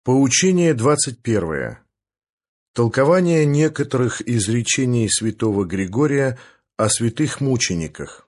Поучение 21. Толкование некоторых изречений святого Григория о святых мучениках.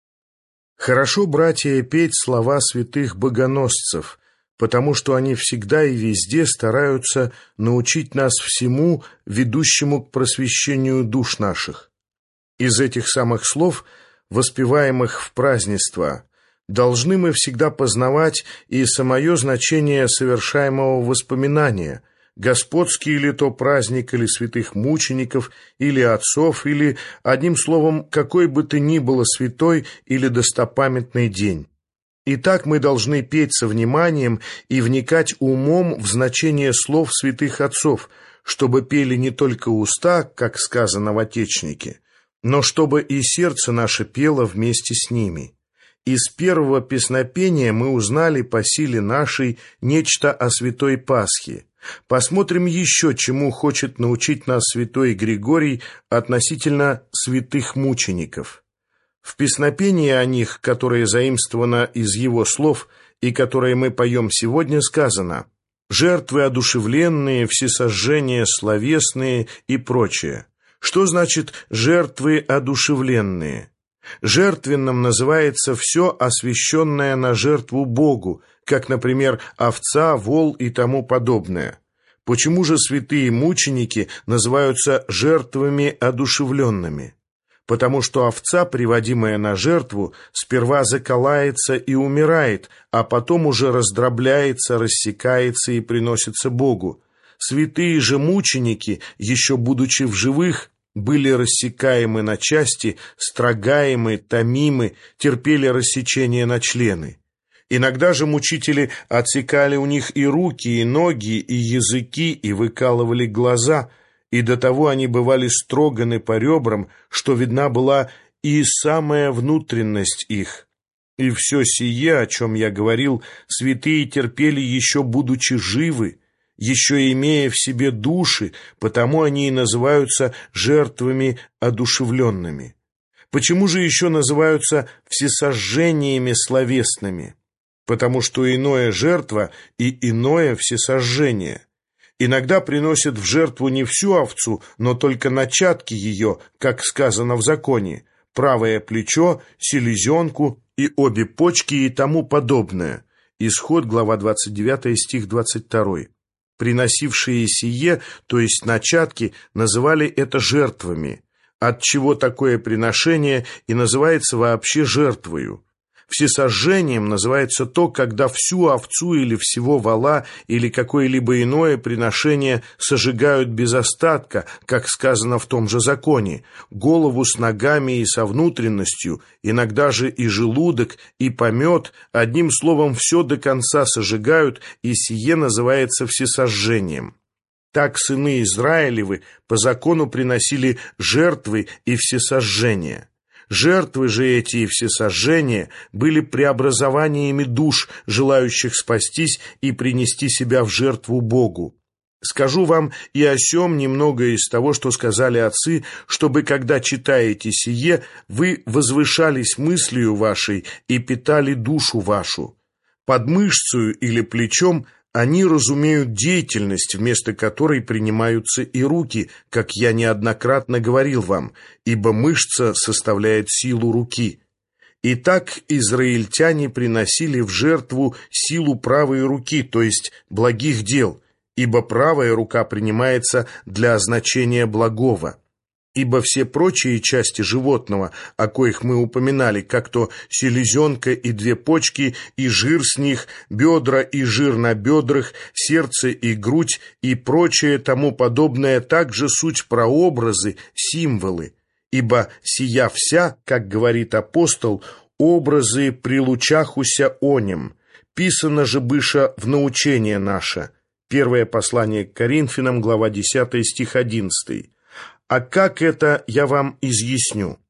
Хорошо, братья, петь слова святых богоносцев, потому что они всегда и везде стараются научить нас всему, ведущему к просвещению душ наших. Из этих самых слов, воспеваемых в празднества, должны мы всегда познавать и самое значение совершаемого воспоминания, господский ли то праздник, или святых мучеников, или отцов, или, одним словом, какой бы то ни было святой или достопамятный день. Итак, мы должны петь со вниманием и вникать умом в значение слов святых отцов, чтобы пели не только уста, как сказано в Отечнике, но чтобы и сердце наше пело вместе с ними. Из первого песнопения мы узнали по силе нашей нечто о святой Пасхе. Посмотрим еще, чему хочет научить нас святой Григорий относительно святых мучеников. В песнопении о них, которое заимствовано из его слов и которое мы поем сегодня, сказано: «Жертвы одушевленные, всесожжения словесные» и прочее. Что значит «жертвы одушевленные»? Жертвенным называется все, освященное на жертву Богу, как, например, овца, вол и тому подобное. Почему же святые мученики называются жертвами одушевленными? Потому что овца, приводимая на жертву, сперва заколается и умирает, а потом уже раздробляется, рассекается и приносится Богу. Святые же мученики, еще будучи в живых, были рассекаемы на части, строгаемы, томимы, терпели рассечение на члены. Иногда же мучители отсекали у них и руки, и ноги, и языки, и выкалывали глаза, и до того они бывали строганы по ребрам, что видна была и самая внутренность их. И все сие, о чем я говорил, святые терпели еще будучи живы, еще имея в себе души, потому они и называются жертвами одушевленными. Почему же еще называются всесожжениями словесными? Потому что иное жертва и иное всесожжение. Иногда приносят в жертву не всю овцу, но только начатки ее, как сказано в законе, правое плечо, селезенку и обе почки и тому подобное. Исход, глава 29, стих 22. Приносившие сие, то есть начатки, называли это жертвами, отчего такое приношение и называется вообще жертвою. Всесожжением называется то, когда всю овцу или всего вола или какое-либо иное приношение сожигают без остатка, как сказано в том же законе, голову с ногами и со внутренностью, иногда же и желудок, и помет, одним словом, все до конца сожигают, и сие называется всесожжением. Так сыны Израилевы по закону приносили жертвы и всесожжения. Жертвы же эти и всесожжения были преобразованиями душ, желающих спастись и принести себя в жертву Богу. Скажу вам и о сем немного из того, что сказали отцы, чтобы, когда читаете сие, вы возвышались мыслью вашей и питали душу вашу. Под мышцею или плечом они разумеют деятельность, вместо которой принимаются и руки, как я неоднократно говорил вам, ибо мышца составляет силу руки. Итак, израильтяне приносили в жертву силу правой руки, то есть благих дел, ибо правая рука принимается для означения благого. Ибо все прочие части животного, о коих мы упоминали, как то селезенка и две почки, и жир с них, бедра и жир на бедрах, сердце и грудь, и прочее тому подобное, также суть прообразы, символы. Ибо сия вся, как говорит апостол, образы прилучахуся онем, писано же быша в научение наше. Первое послание к Коринфянам, глава 10, стих 11. А как это, я вам изъясню.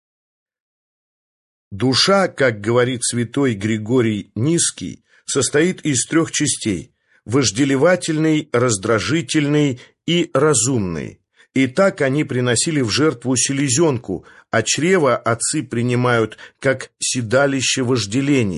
Душа, как говорит святой Григорий Низкий, состоит из трех частей – вожделевательной, раздражительной и разумной. И так они приносили в жертву селезенку, а чрево отцы принимают как седалище вожделений.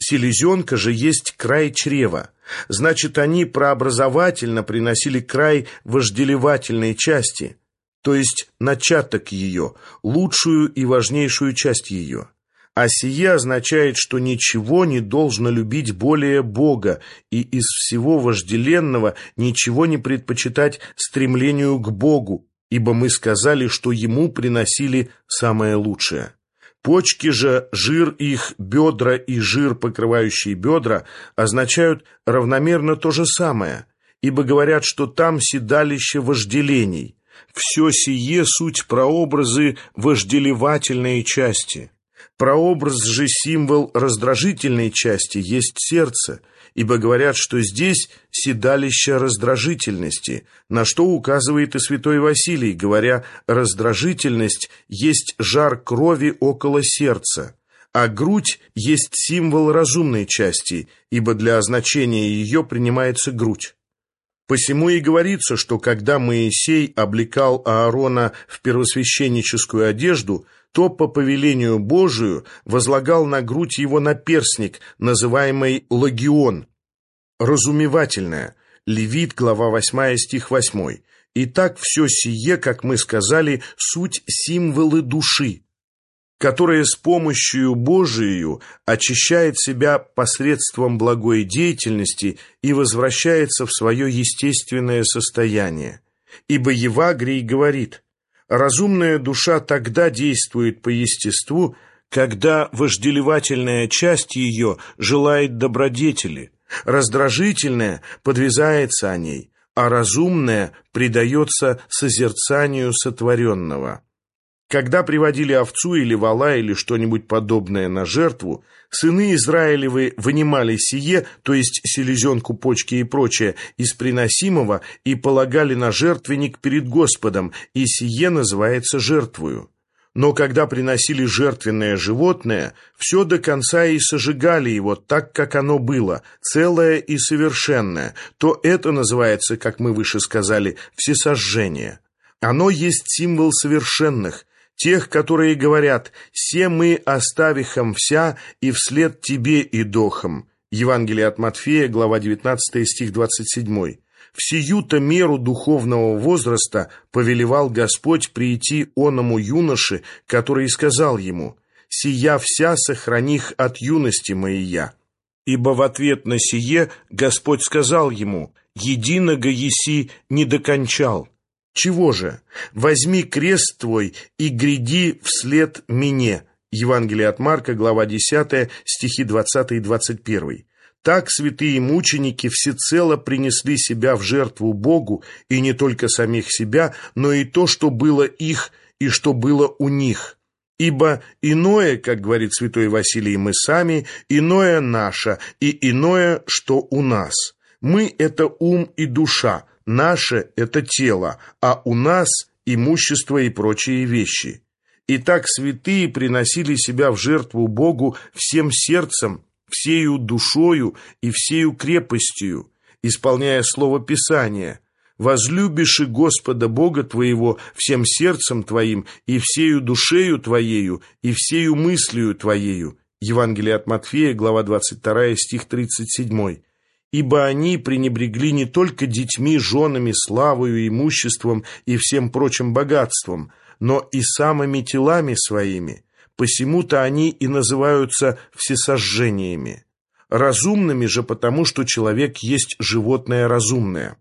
Селезенка же есть край чрева. Значит, они прообразовательно приносили край вожделевательной части, то есть начаток ее, лучшую и важнейшую часть ее. А сие означает, что ничего не должно любить более Бога, и из всего вожделенного ничего не предпочитать стремлению к Богу, ибо мы сказали, что Ему приносили самое лучшее. Почки же, жир их, бедра и жир, покрывающий бедра, означают равномерно то же самое, ибо говорят, что там седалище вожделений. Все сие суть прообразы вожделевательной части. Прообраз же символ раздражительной части есть сердце, ибо говорят, что здесь седалище раздражительности, на что указывает и святой Василий, говоря, раздражительность есть жар крови около сердца, а грудь есть символ разумной части, ибо для означения ее принимается грудь. Посему и говорится, что когда Моисей облекал Аарона в первосвященническую одежду, то по повелению Божию возлагал на грудь его наперстник, называемый лагион, разумевательное, Левит, глава 8, стих 8. Итак, все сие, как мы сказали, суть символы души, которая с помощью Божией очищает себя посредством благой деятельности и возвращается в свое естественное состояние. Ибо Евагрий говорит: разумная душа тогда действует по естеству, когда вожделевательная часть ее желает добродетели, раздражительная подвязается о ней, а разумная предается созерцанию сотворенного. Когда приводили овцу или вола или что-нибудь подобное на жертву, сыны Израилевы вынимали сие, то есть селезенку, почки и прочее, из приносимого и полагали на жертвенник перед Господом, и сие называется жертвою. Но когда приносили жертвенное животное, все до конца и сожигали его так, как оно было, целое и совершенное, то это называется, как мы выше сказали, всесожжение. Оно есть символ совершенных, тех, которые говорят: «Се мы оставихом вся, и вслед тебе идохом». Евангелие от Матфея, глава 19, стих 27. В сию-то меру духовного возраста повелевал Господь прийти оному юноше, который сказал ему: «Сия вся сохраних от юности моея». Ибо в ответ на сие Господь сказал ему: «Единого еси не докончал». Чего же? «Возьми крест твой и гряди вслед мне». Евангелие от Марка, глава 10, стихи 20 и 21. Так святые мученики всецело принесли себя в жертву Богу, и не только самих себя, но и то, что было их и что было у них. Ибо иное, как говорит святой Василий, мы сами, иное наше, и иное, что у нас. Мы — это ум и душа, наше — это тело, а у нас имущество и прочие вещи. Итак, святые приносили себя в жертву Богу всем сердцем, всею душою и всею крепостью, исполняя слово Писания: «Возлюбишь и Господа Бога твоего всем сердцем твоим и всею душею твоею и всею мыслью твоею». Евангелие от Матфея, глава 22, стих 37. Ибо они пренебрегли не только детьми, женами, славою, имуществом и всем прочим богатством, но и самыми телами своими. Посему-то они и называются всесожжениями. Разумными же потому, что человек есть животное разумное.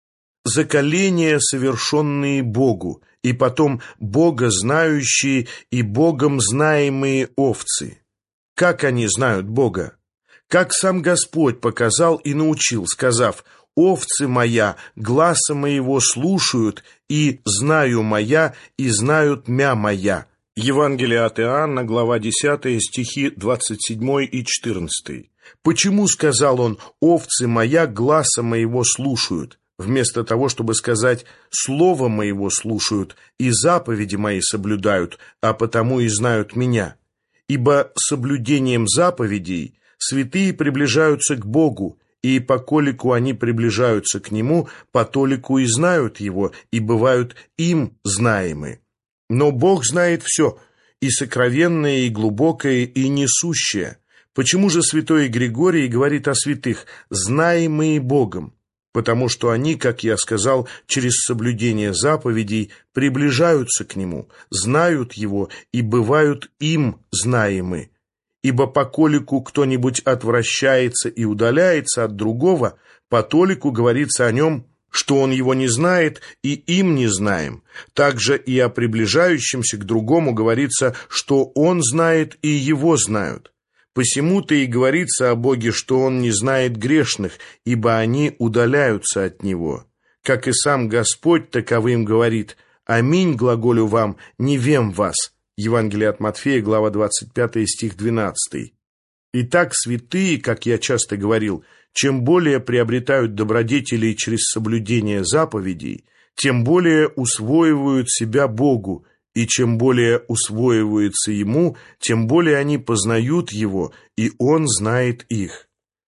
Заколения, совершенные Богу, и потом Бога знающие и Богом знаемые овцы. Как они знают Бога? Как сам Господь показал и научил, сказав: «Овцы моя гласа моего слушают, и знаю моя, и знают мя моя». Евангелие от Иоанна, глава 10, стихи 27 и 14. Почему сказал он: «Овцы моя гласа моего слушают», вместо того, чтобы сказать: «Слово моего слушают, и заповеди мои соблюдают, а потому и знают меня»? Ибо соблюдением заповедей святые приближаются к Богу, и поколику они приближаются к Нему, потолику и знают Его, и бывают им знаемы. Но Бог знает все, и сокровенное, и глубокое, и несущее. Почему же святой Григорий говорит о святых «знаемые Богом»? Потому что они, как я сказал, через соблюдение заповедей приближаются к Нему, знают Его и бывают им знаемы. Ибо поколику кто-нибудь отвращается и удаляется от другого, потолику говорится о нем, что он его не знает, и им не знаем. Также и о приближающемся к другому говорится, что он знает и его знают. Посему-то и говорится о Боге, что Он не знает грешных, ибо они удаляются от Него. Как и сам Господь таковым говорит: «Аминь, глаголю вам, не вем вас». Евангелие от Матфея, глава 25, стих 12. Итак, святые, как я часто говорил, чем более приобретают добродетелей через соблюдение заповедей, тем более усвоивают себя Богу, и чем более усвоиваются Ему, тем более они познают Его, и Он знает их.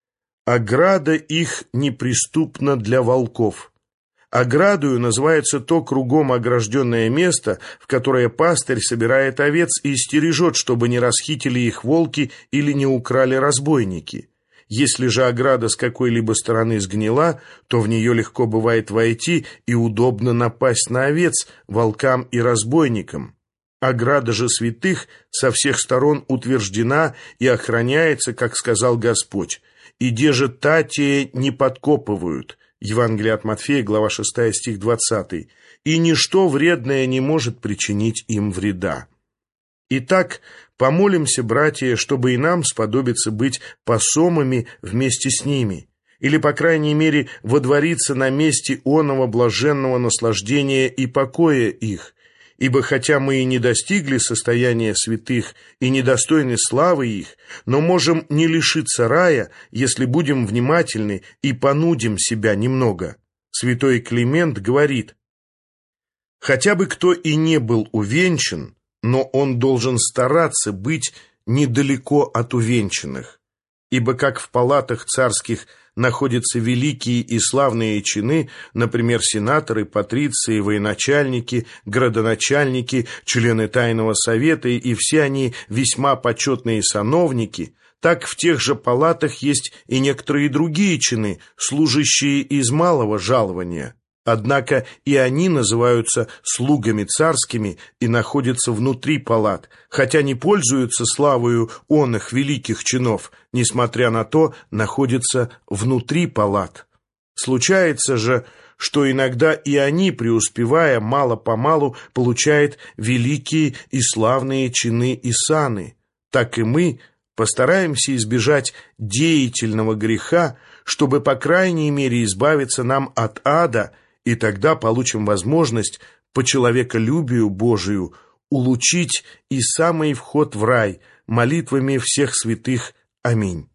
Ограда их неприступна для волков. Оградою называется то кругом огражденное место, в которое пастырь собирает овец и стережет, чтобы не расхитили их волки или не украли разбойники. Если же ограда с какой-либо стороны сгнила, то в нее легко бывает войти и удобно напасть на овец, волкам и разбойникам. Ограда же святых со всех сторон утверждена и охраняется, как сказал Господь, «И деже татие не подкопывают». Евангелие от Матфея, глава 6, стих 20. «И ничто вредное не может причинить им вреда». Итак, помолимся, братья, чтобы и нам сподобиться быть посомами вместе с ними, или, по крайней мере, водвориться на месте оного блаженного наслаждения и покоя их, ибо хотя мы и не достигли состояния святых и недостойны славы их, но можем не лишиться рая, если будем внимательны и понудим себя немного. Святой Климент говорит: «Хотя бы кто и не был увенчан, но он должен стараться быть недалеко от увенчанных. Ибо как в палатах царских находятся великие и славные чины, например, сенаторы, патриции, военачальники, градоначальники, члены тайного совета, и все они весьма почетные сановники, так в тех же палатах есть и некоторые другие чины, служащие из малого жалования. Однако и они называются слугами царскими и находятся внутри палат, хотя не пользуются славою оных великих чинов, несмотря на то, находятся внутри палат. Случается же, что иногда и они, преуспевая мало-помалу, получают великие и славные чины и саны. Так и мы постараемся избежать деятельного греха, чтобы, по крайней мере, избавиться нам от ада, и тогда получим возможность по человеколюбию Божию улучшить и самый вход в рай молитвами всех святых. Аминь.